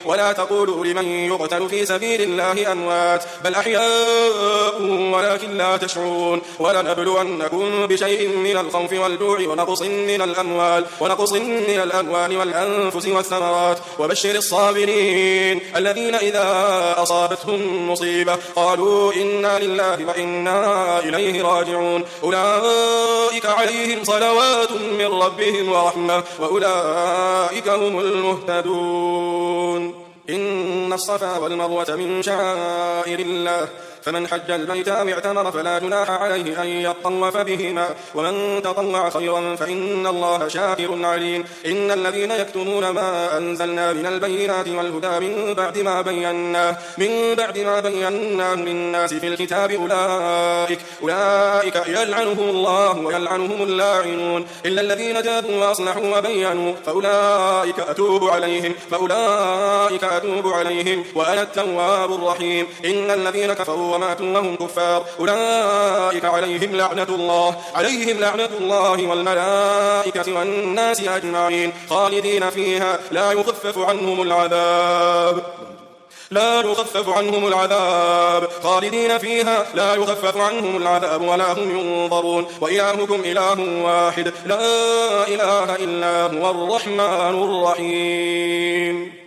ولا تقولوا لمن يقتل في سبيل الله أموات بل أحياء ولكن لا تشعرون ولنبلونكم بشيء من الخوف والجوع ونقص من الأموال والأنفس والثمرات وبشر الصابرين الذين إذا أصابتهم مصيبة قالوا إنا لله وإنا إليه راجعون أولئك عليهم صلوات من ربهم ورحمة وأولئك هم المهتدون إن الصفا والمروة من شعائر الله فمن حج البيت أو اعتمر فلا جناح عليه أن يطوف بهما ومن تطوع خيرا فإن الله شاكر عليم إن الذين يكتمون ما أنزلنا من البينات والهدى من بعد ما بيناه للناس في الكتاب أولئك يلعنهم الله ويلعنهم اللاعنون إلا الذين تابوا وأصلحوا وبينوا فأولئك أتوب عليهم وأنا التواب الرحيم إن الذين كفروا وماتوا وهم كفار أولئك عليهم لعنة الله والملائكة والناس أجمعين خالدين فيها لا يخفف عنهم العذاب خالدين فيها لا يخفف عنهم العذاب ولا هم ينظرون وإلهكم إله واحد لا إله إلا هو الرحمن الرحيم.